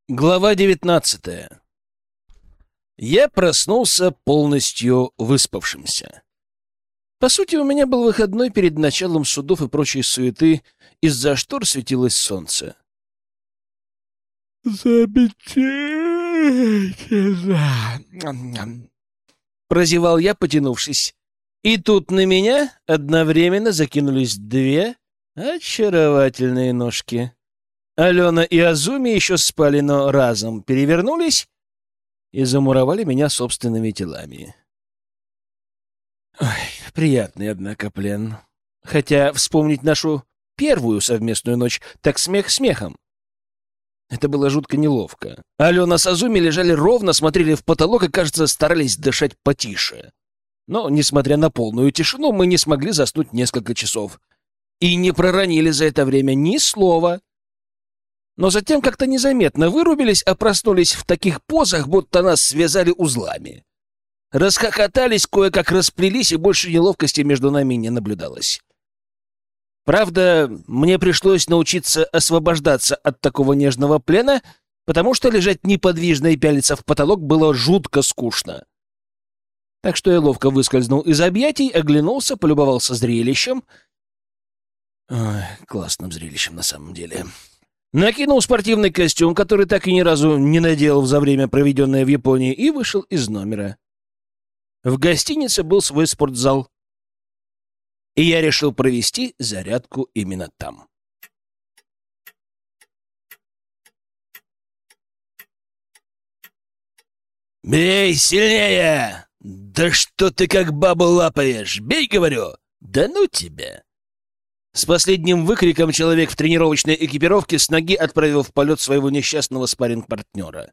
Глава 19. Я проснулся полностью выспавшимся. По сути, у меня был выходной перед началом судов и прочей суеты, из-за штор светилось солнце. «Замечательно!» — прозевал я, потянувшись. И тут на меня одновременно закинулись две очаровательные ножки. Алена и Азуми еще спали, но разом перевернулись и замуровали меня собственными телами. Ой, приятный, однако, плен. Хотя вспомнить нашу первую совместную ночь, так смех смехом. Это было жутко неловко. Алена с Азуми лежали ровно, смотрели в потолок и, кажется, старались дышать потише. Но, несмотря на полную тишину, мы не смогли заснуть несколько часов. И не проронили за это время ни слова. Но затем как-то незаметно вырубились, а проснулись в таких позах, будто нас связали узлами. Расхохотались, кое-как расплелись, и больше неловкости между нами не наблюдалось. Правда, мне пришлось научиться освобождаться от такого нежного плена, потому что лежать неподвижно и пялиться в потолок было жутко скучно. Так что я ловко выскользнул из объятий, оглянулся, полюбовался зрелищем. Ой, классным зрелищем на самом деле. Накинул спортивный костюм, который так и ни разу не надел за время, проведенное в Японии, и вышел из номера. В гостинице был свой спортзал, и я решил провести зарядку именно там. «Бей сильнее! Да что ты как бабу лапаешь? Бей, говорю! Да ну тебя!» С последним выкриком человек в тренировочной экипировке с ноги отправил в полет своего несчастного спарринг-партнера.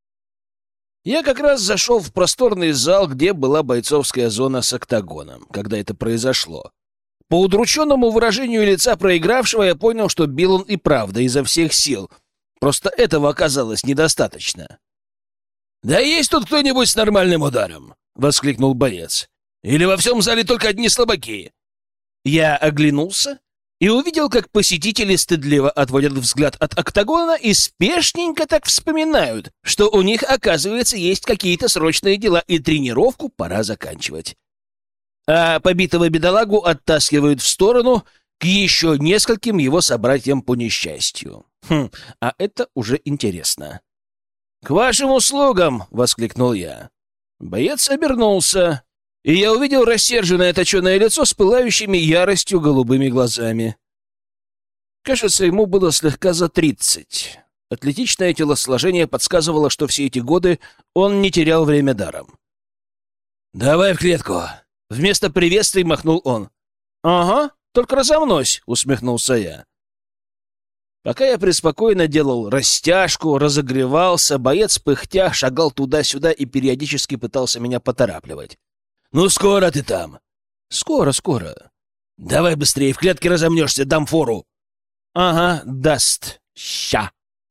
Я как раз зашел в просторный зал, где была бойцовская зона с октагоном, когда это произошло. По удрученному выражению лица проигравшего я понял, что бил он и правда изо всех сил. Просто этого оказалось недостаточно. «Да есть тут кто-нибудь с нормальным ударом?» — воскликнул боец. «Или во всем зале только одни слабаки?» Я оглянулся и увидел, как посетители стыдливо отводят взгляд от октагона и спешненько так вспоминают, что у них, оказывается, есть какие-то срочные дела, и тренировку пора заканчивать. А побитого бедолагу оттаскивают в сторону к еще нескольким его собратьям по несчастью. А это уже интересно. «К вашим услугам!» — воскликнул я. Боец обернулся, и я увидел рассерженное точеное лицо с пылающими яростью голубыми глазами. Кажется, ему было слегка за 30. Атлетичное телосложение подсказывало, что все эти годы он не терял время даром. «Давай в клетку!» Вместо приветствий махнул он. «Ага, только разомнусь!» — усмехнулся я. Пока я преспокойно делал растяжку, разогревался, боец пыхтя шагал туда-сюда и периодически пытался меня поторапливать. «Ну, скоро ты там!» «Скоро, скоро!» «Давай быстрее, в клетке разомнешься, дам фору!» «Ага, даст. Ща!»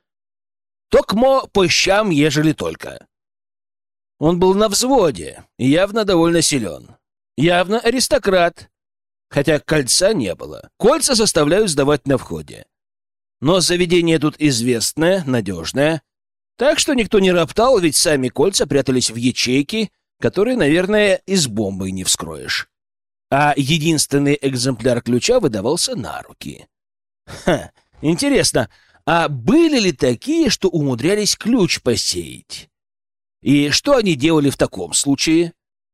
«Токмо по щам, ежели только!» Он был на взводе и явно довольно силен. Явно аристократ, хотя кольца не было. Кольца заставляют сдавать на входе. Но заведение тут известное, надежное, так что никто не роптал, ведь сами кольца прятались в ячейки, которые, наверное, и с бомбой не вскроешь. А единственный экземпляр ключа выдавался на руки. Интересно, а были ли такие, что умудрялись ключ посеять? И что они делали в таком случае?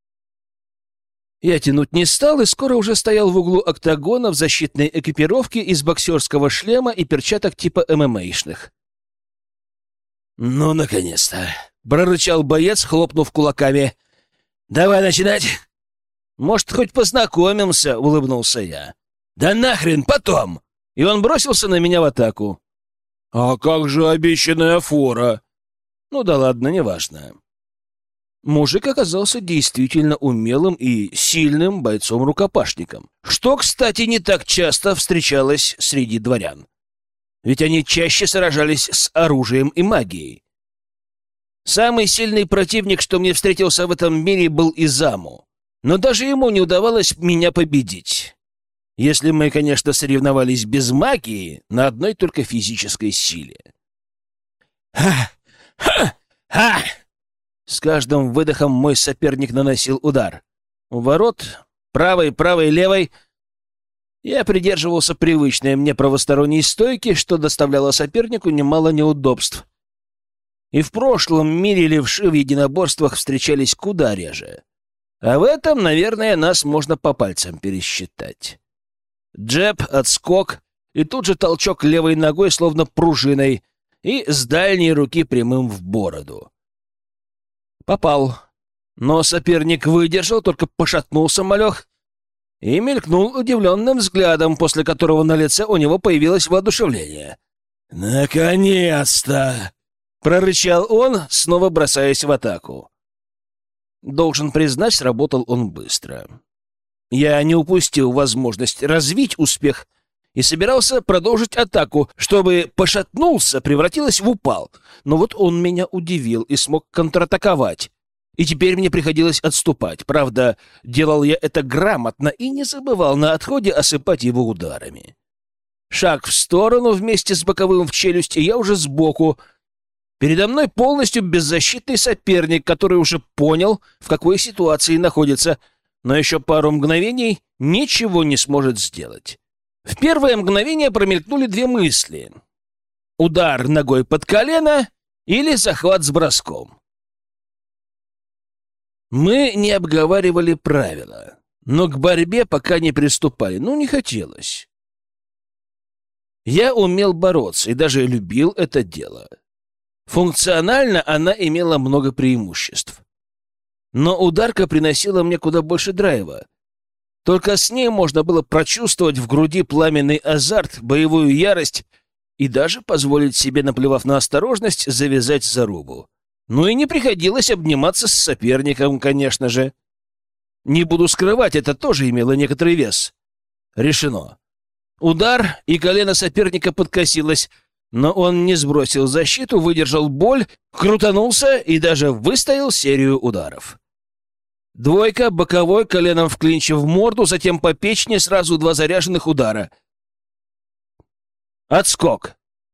Я тянуть не стал и скоро уже стоял в углу октагона в защитной экипировке из боксерского шлема и перчаток типа ММАшных. «Ну, наконец-то!» — прорычал боец, хлопнув кулаками. «Давай начинать!» «Может, хоть познакомимся?» — улыбнулся я. «Да нахрен, потом!» И он бросился на меня в атаку. «А как же обещанная фора?» «Ну да ладно, неважно». Мужик оказался действительно умелым и сильным бойцом-рукопашником, что, кстати, не так часто встречалось среди дворян. Ведь они чаще сражались с оружием и магией. Самый сильный противник, что мне встретился в этом мире, был Изаму, но даже ему не удавалось меня победить. Если мы, конечно, соревновались без магии, на одной только физической силе. Ха! С каждым выдохом мой соперник наносил удар. У ворот, правой, левой. Я придерживался привычной мне правосторонней стойки, что доставляло сопернику немало неудобств. И в прошлом мире левши в единоборствах встречались куда реже. А в этом, наверное, нас можно по пальцам пересчитать. Джеб, отскок, и тут же толчок левой ногой, словно пружиной, и с дальней руки прямым в бороду. Попал. Но соперник выдержал, только пошатнулся малех и мелькнул удивленным взглядом, после которого на лице у него появилось воодушевление. «Наконец-то!» — прорычал он, снова бросаясь в атаку. Должен признать, сработал он быстро. Я не упустил возможность развить успех и собирался продолжить атаку, чтобы «пошатнулся» превратилось в «упал». Но вот он меня удивил и смог контратаковать. И теперь мне приходилось отступать. Правда, делал я это грамотно и не забывал на отходе осыпать его ударами. Шаг в сторону вместе с боковым в челюсть, и я уже сбоку. Передо мной полностью беззащитный соперник, который уже понял, в какой ситуации находится, но еще пару мгновений ничего не сможет сделать. В первое мгновение промелькнули две мысли. Удар ногой под колено или захват с броском. Мы не обговаривали правила, но к борьбе пока не приступали, не хотелось. Я умел бороться и даже любил это дело. Функционально она имела много преимуществ. Но ударка приносила мне куда больше драйва. Только с ней можно было прочувствовать в груди пламенный азарт, боевую ярость и даже позволить себе, наплевав на осторожность, завязать зарубу. И не приходилось обниматься с соперником, конечно же. Не буду скрывать, это тоже имело некоторый вес. Решено. Удар, и колено соперника подкосилось, но он не сбросил защиту, выдержал боль, крутанулся и даже выстоял серию ударов. Двойка, боковой, коленом в клинче в морду, затем по печени сразу два заряженных удара. Отскок.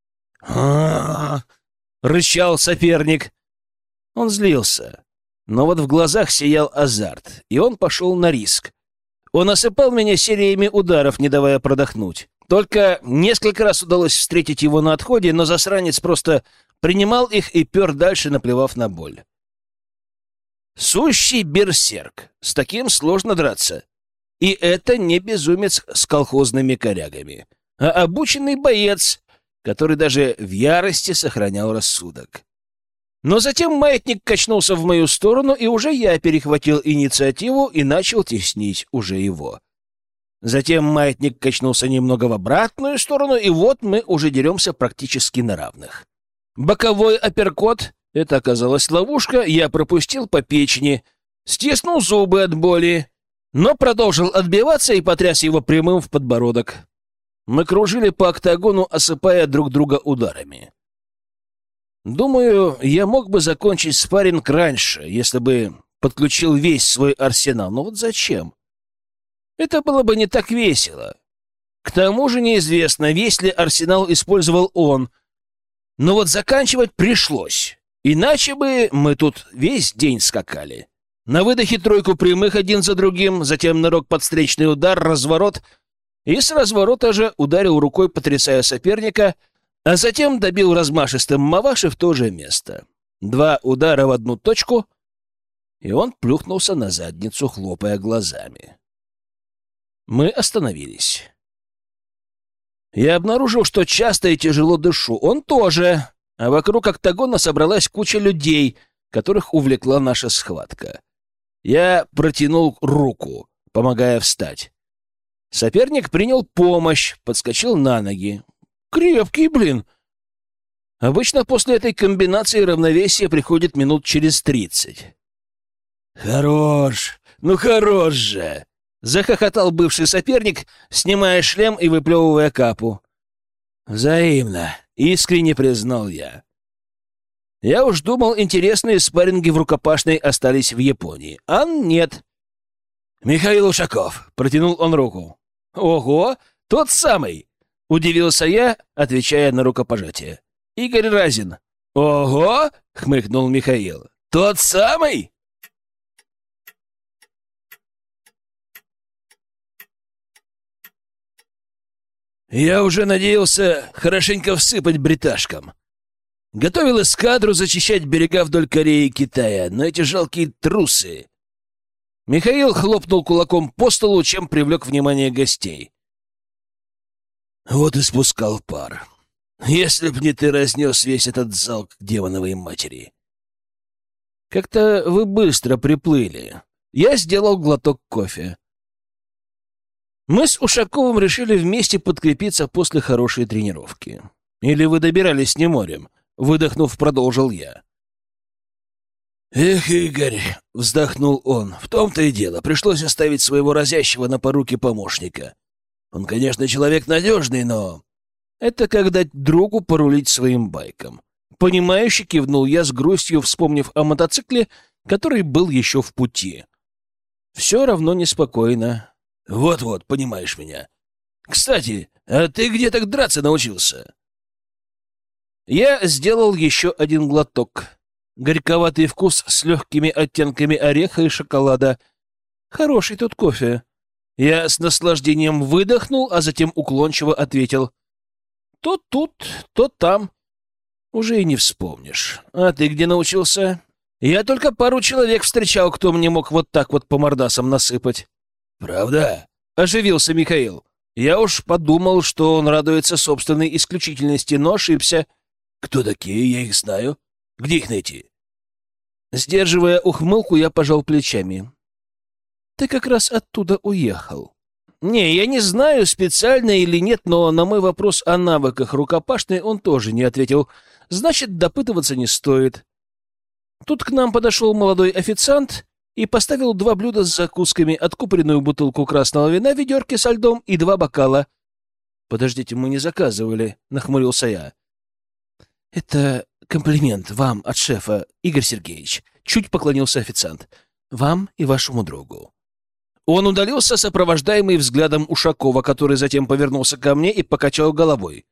Рычал соперник. Он злился, но вот в глазах сиял азарт, и он пошел на риск. Он осыпал меня сериями ударов, не давая продохнуть. Только несколько раз удалось встретить его на отходе, но засранец просто принимал их и пер дальше, наплевав на боль. Сущий берсерк. С таким сложно драться. И это не безумец с колхозными корягами, а обученный боец, который даже в ярости сохранял рассудок. Но затем маятник качнулся в мою сторону, и уже я перехватил инициативу и начал теснить уже его. Затем маятник качнулся немного в обратную сторону, и вот мы уже деремся практически на равных. Боковой апперкот — это оказалась ловушка, я пропустил по печени, стиснул зубы от боли, но продолжил отбиваться и потряс его прямым в подбородок. Мы кружили по октагону, осыпая друг друга ударами. Думаю, я мог бы закончить спарринг раньше, если бы подключил весь свой арсенал. Но вот зачем? Это было бы не так весело. К тому же неизвестно, весь ли арсенал использовал он. Но вот заканчивать пришлось. Иначе бы мы тут весь день скакали. На выдохе тройку прямых один за другим, затем нырок под встречный удар, разворот. И с разворота же ударил рукой, потрясая соперника, а затем добил размашистым маваши в то же место. Два удара в одну точку, и он плюхнулся на задницу, хлопая глазами. Мы остановились. Я обнаружил, что часто и тяжело дышу. Он тоже. А вокруг октагона собралась куча людей, которых увлекла наша схватка. Я протянул руку, помогая встать. Соперник принял помощь, подскочил на ноги. Крепкий, блин. Обычно после этой комбинации равновесие приходит минут через 30. Хорош, хорош же! Захохотал бывший соперник, снимая шлем и выплевывая капу. Взаимно, искренне признал я. Я уж думал, интересные спарринги в рукопашной остались в Японии. А нет. Михаил Ушаков, протянул он руку. Ого, тот самый! Удивился я, отвечая на рукопожатие. Игорь Разин. «Ого!» — хмыкнул Михаил. «Тот самый?» Я уже надеялся хорошенько всыпать бриташкам. Готовил эскадру зачищать берега вдоль Кореи и Китая, но эти жалкие трусы... Михаил хлопнул кулаком по столу, чем привлек внимание гостей. Вот и спускал пар. Если б не ты разнес весь этот зал к демоновой матери. Как-то вы быстро приплыли. Я сделал глоток кофе. Мы с Ушаковым решили вместе подкрепиться после хорошей тренировки. Или вы добирались не морем? Выдохнув, продолжил я. «Эх, Игорь!» — вздохнул он. «В том-то и дело. Пришлось оставить своего разящего на поруки помощника. Он, конечно, человек надежный, но...» «Это как дать другу порулить своим байком». Понимающе кивнул я с грустью, вспомнив о мотоцикле, который был еще в пути. «Все равно неспокойно». «Вот-вот, понимаешь меня. Кстати, а ты где так драться научился?» Я сделал еще один глоток. Горьковатый вкус с легкими оттенками ореха и шоколада. Хороший тут кофе. Я с наслаждением выдохнул, а затем уклончиво ответил. То тут, то там. Уже и не вспомнишь. А ты где научился? Я только пару человек встречал, кто мне мог вот так вот по мордасам насыпать. Правда? Оживился Михаил. Я уж подумал, что он радуется собственной исключительности, но ошибся. Кто такие? Я их знаю. Где их найти? Сдерживая ухмылку, я пожал плечами. Ты как раз оттуда уехал. Не, я не знаю, специально или нет, но на мой вопрос о навыках рукопашной он тоже не ответил. Значит, допытываться не стоит. Тут к нам подошел молодой официант и поставил 2 блюда с закусками, откупоренную бутылку красного вина, ведерки со льдом и 2 бокала. «Подождите, мы не заказывали», — нахмурился я. «Это комплимент вам от шефа, Игорь Сергеевич», — чуть поклонился официант. «Вам и вашему другу». Он удалился, сопровождаемый взглядом Ушакова, который затем повернулся ко мне и покачал головой.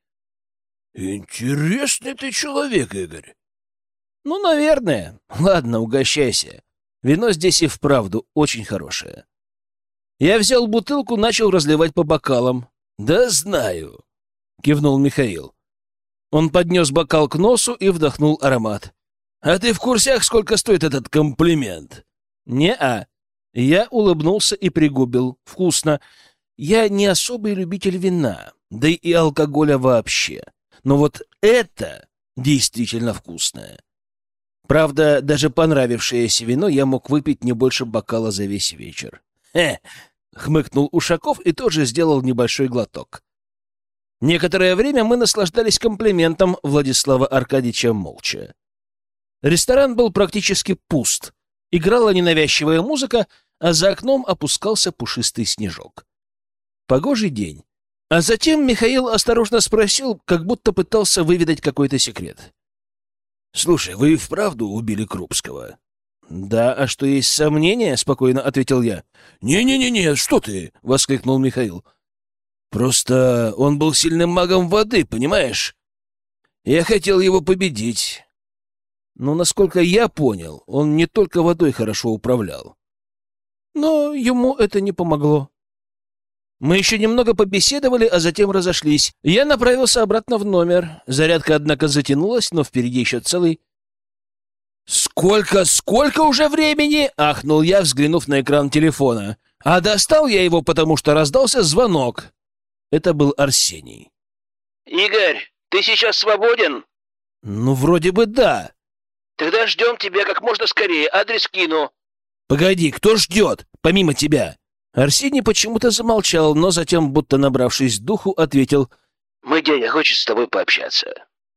«Интересный ты человек, Игорь». «Ну, наверное. Ладно, угощайся. Вино здесь и вправду очень хорошее». Я взял бутылку, начал разливать по бокалам. «Да знаю», — кивнул Михаил. Он поднес бокал к носу и вдохнул аромат. «А ты в курсах, сколько стоит этот комплимент?» «Не-а». Я улыбнулся и пригубил. «Вкусно. Я не особый любитель вина, да и алкоголя вообще. Но вот это действительно вкусное. Правда, даже понравившееся вино я мог выпить не больше бокала за весь вечер». «Хе!» — хмыкнул Ушаков и тоже сделал небольшой глоток. Некоторое время мы наслаждались комплиментом Владислава Аркадьевича молча. Ресторан был практически пуст. Играла ненавязчивая музыка, а за окном опускался пушистый снежок. Погожий день. А затем Михаил осторожно спросил, как будто пытался выведать какой-то секрет. «Слушай, вы вправду убили Крупского?» «Да, а что, есть сомнения?» — спокойно ответил я. «Не-не-не, что ты!» — воскликнул Михаил. «Просто он был сильным магом воды, понимаешь? Я хотел его победить. Но, насколько я понял, он не только водой хорошо управлял. Но ему это не помогло. Мы еще немного побеседовали, а затем разошлись. Я направился обратно в номер. Зарядка, однако, затянулась, но впереди еще целый... «Сколько уже времени?» — ахнул я, взглянув на экран телефона. А достал я его, потому что раздался звонок. Это был Арсений. «Игорь, ты сейчас свободен?» «Ну, вроде бы да». «Тогда ждем тебя как можно скорее. Адрес кину». «Погоди, кто ждет, помимо тебя?» Арсений почему-то замолчал, но затем, будто набравшись духу, ответил: «Мой дядя хочет с тобой пообщаться».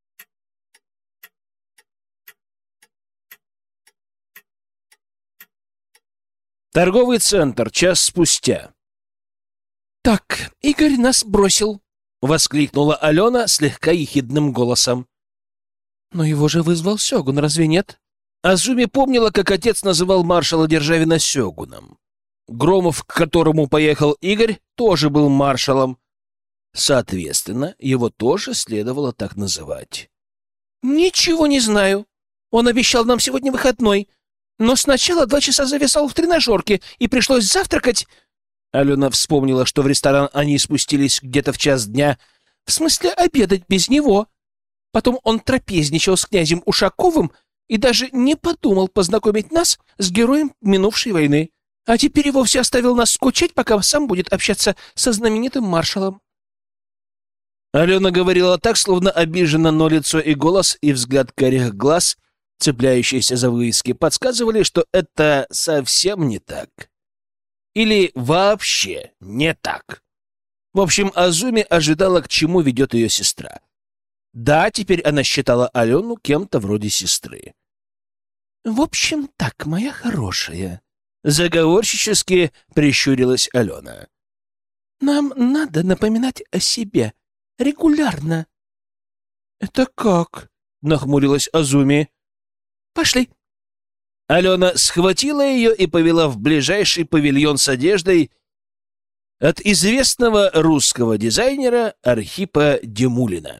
Торговый центр, час спустя. «Так, Игорь нас бросил», — воскликнула Алена слегка ехидным голосом. «Но его же вызвал Сёгун, разве нет?» Азуми помнила, как отец называл маршала Державина Сёгуном. Громов, к которому поехал Игорь, тоже был маршалом. Соответственно, его тоже следовало так называть. Ничего не знаю. Он обещал нам сегодня выходной, но сначала 2 часа зависал в тренажерке, и пришлось завтракать. Алена вспомнила, что в ресторан они спустились где-то в 1 дня, в смысле обедать без него. Потом он трапезничал с князем Ушаковым и даже не подумал познакомить нас с героем минувшей войны. А теперь и вовсе оставил нас скучать, пока сам будет общаться со знаменитым маршалом. Алена говорила так, словно обижена, но лицо и голос, и взгляд карих глаз, цепляющиеся за вывески, подсказывали, что это совсем не так. Или вообще не так. В общем, Азуми ожидала, к чему ведет ее сестра. Да, теперь она считала Алену кем-то вроде сестры. «В общем, так, моя хорошая», — заговорщически прищурилась Алена. «Нам надо напоминать о себе регулярно». «Это как?» — нахмурилась Азуми. «Пошли». Алена схватила ее и повела в ближайший павильон с одеждой от известного русского дизайнера Архипа Демулина.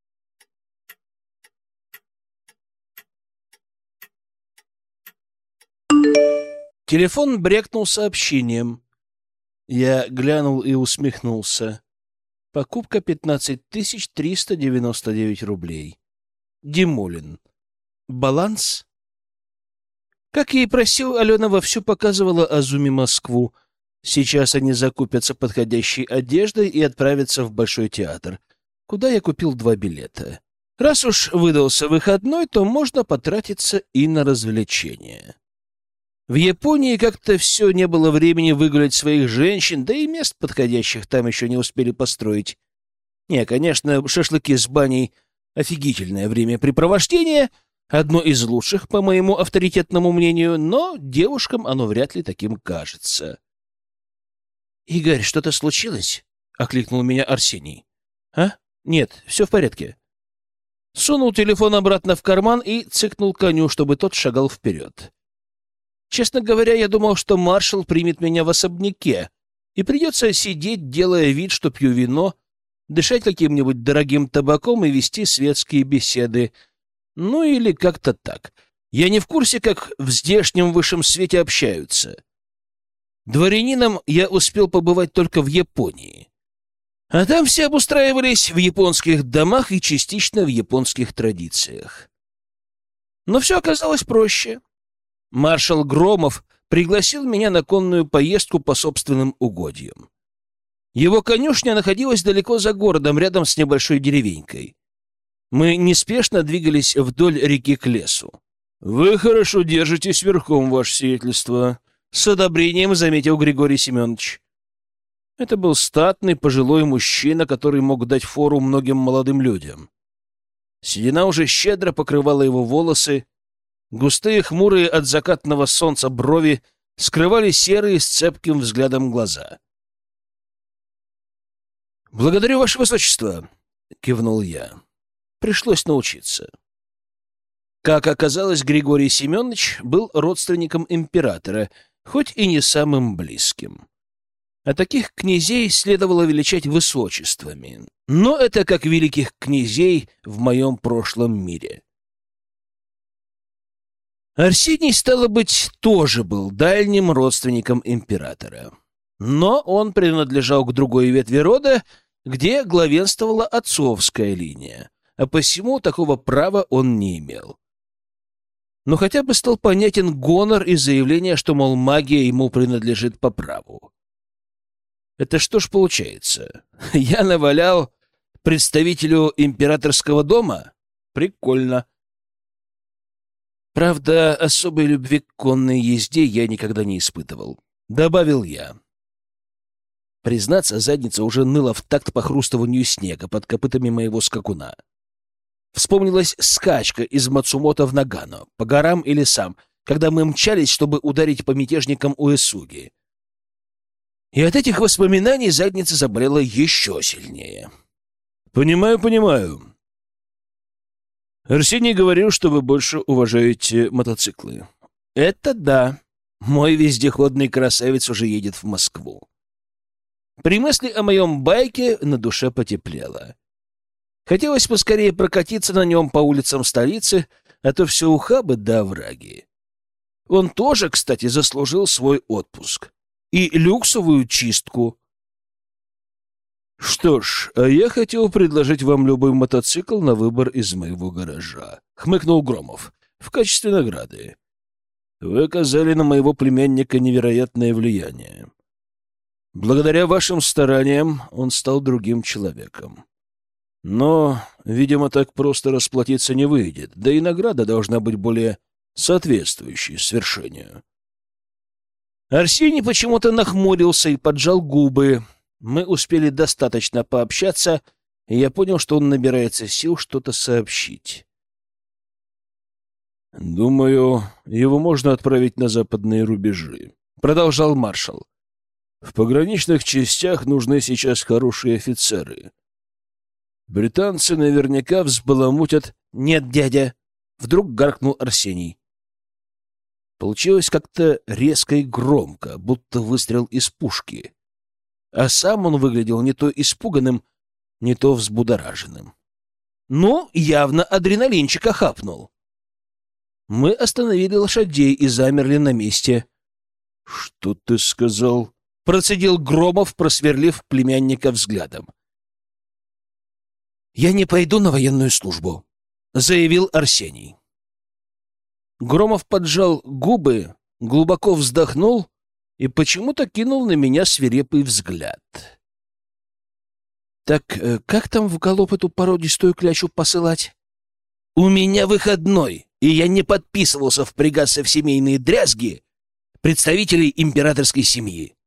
Телефон брякнул сообщением. Я глянул и усмехнулся. Покупка 15 399 рублей. Демулин. Баланс? Как я и просил, Алена вовсю показывала Азуми Москву. Сейчас они закупятся подходящей одеждой и отправятся в Большой театр, куда я купил 2 билета. Раз уж выдался выходной, то можно потратиться и на развлечения. В Японии как-то все не было времени выгулять своих женщин, да и мест подходящих там еще не успели построить. Не, конечно, шашлыки с баней — офигительное времяпрепровождение, одно из лучших, по моему авторитетному мнению, но девушкам оно вряд ли таким кажется. «Игорь, что-то случилось?» — окликнул меня Арсений. «А? Нет, все в порядке». Сунул телефон обратно в карман и цыкнул коню, чтобы тот шагал вперед. Честно говоря, я думал, что маршал примет меня в особняке, и придется сидеть, делая вид, что пью вино, дышать каким-нибудь дорогим табаком и вести светские беседы. Ну или как-то так. Я не в курсе, как в здешнем высшем свете общаются. Дворянином я успел побывать только в Японии. А там все обустраивались в японских домах и частично в японских традициях. Но все оказалось проще. Маршал Громов пригласил меня на конную поездку по собственным угодьям. Его конюшня находилась далеко за городом, рядом с небольшой деревенькой. Мы неспешно двигались вдоль реки к лесу. — Вы хорошо держитесь верхом, ваше сиятельство, — с одобрением заметил Григорий Семенович. Это был статный пожилой мужчина, который мог дать фору многим молодым людям. Седина уже щедро покрывала его волосы, густые, хмурые от закатного солнца брови скрывали серые с цепким взглядом глаза. «Благодарю, ваше высочество», — кивнул я. Пришлось научиться. Как оказалось, Григорий Семенович был родственником императора, хоть и не самым близким. А таких князей следовало величать высочествами. Но это как великих князей в моем прошлом мире. Арсений, стало быть, тоже был дальним родственником императора. Но он принадлежал к другой ветви рода, где главенствовала отцовская линия, а посему такого права он не имел. Но хотя бы стал понятен гонор и заявление, что, мол, магия ему принадлежит по праву. Это что ж получается? Я навалял представителю императорского дома? Прикольно. Правда, особой любви к конной езде я никогда не испытывал. Добавил я. Признаться, задница уже ныла в такт похрустыванию снега под копытами моего скакуна. Вспомнилась скачка из Мацумото в Нагано, по горам и лесам, когда мы мчались, чтобы ударить по мятежникам Уэсуги. И от этих воспоминаний задница заболела еще сильнее. «Понимаю, понимаю. Арсений говорил, что вы больше уважаете мотоциклы». «Это да. Мой вездеходный красавец уже едет в Москву». При мысли о моем байке на душе потеплело. Хотелось поскорее прокатиться на нем по улицам столицы, а то все ухабы да овраги. Он тоже, кстати, заслужил свой отпуск. И люксовую чистку. «Что ж, а я хотел предложить вам любой мотоцикл на выбор из моего гаража», — хмыкнул Громов, — «в качестве награды. Вы оказали на моего племянника невероятное влияние. Благодаря вашим стараниям он стал другим человеком. Но, видимо, так просто расплатиться не выйдет, да и награда должна быть более соответствующей свершению». Арсений почему-то нахмурился и поджал губы. Мы успели достаточно пообщаться, и я понял, что он набирается сил что-то сообщить. «Думаю, его можно отправить на западные рубежи», — продолжал маршал. «В пограничных частях нужны сейчас хорошие офицеры. Британцы наверняка взбаламутят...» «Нет, дядя!» — вдруг гаркнул Арсений. Получилось как-то резко и громко, будто выстрел из пушки. А сам он выглядел не то испуганным, не то взбудораженным. Ну, явно адреналинчика хапнул. Мы остановили лошадей и замерли на месте. — Что ты сказал? — процедил Громов, просверлив племянника взглядом. — Я не пойду на военную службу, — заявил Арсений. Громов поджал губы, глубоко вздохнул и почему-то кинул на меня свирепый взгляд. «Так как там в галоп эту породистую клячу посылать?» «У меня выходной, и я не подписывался впрягаться в семейные дрязги представителей императорской семьи».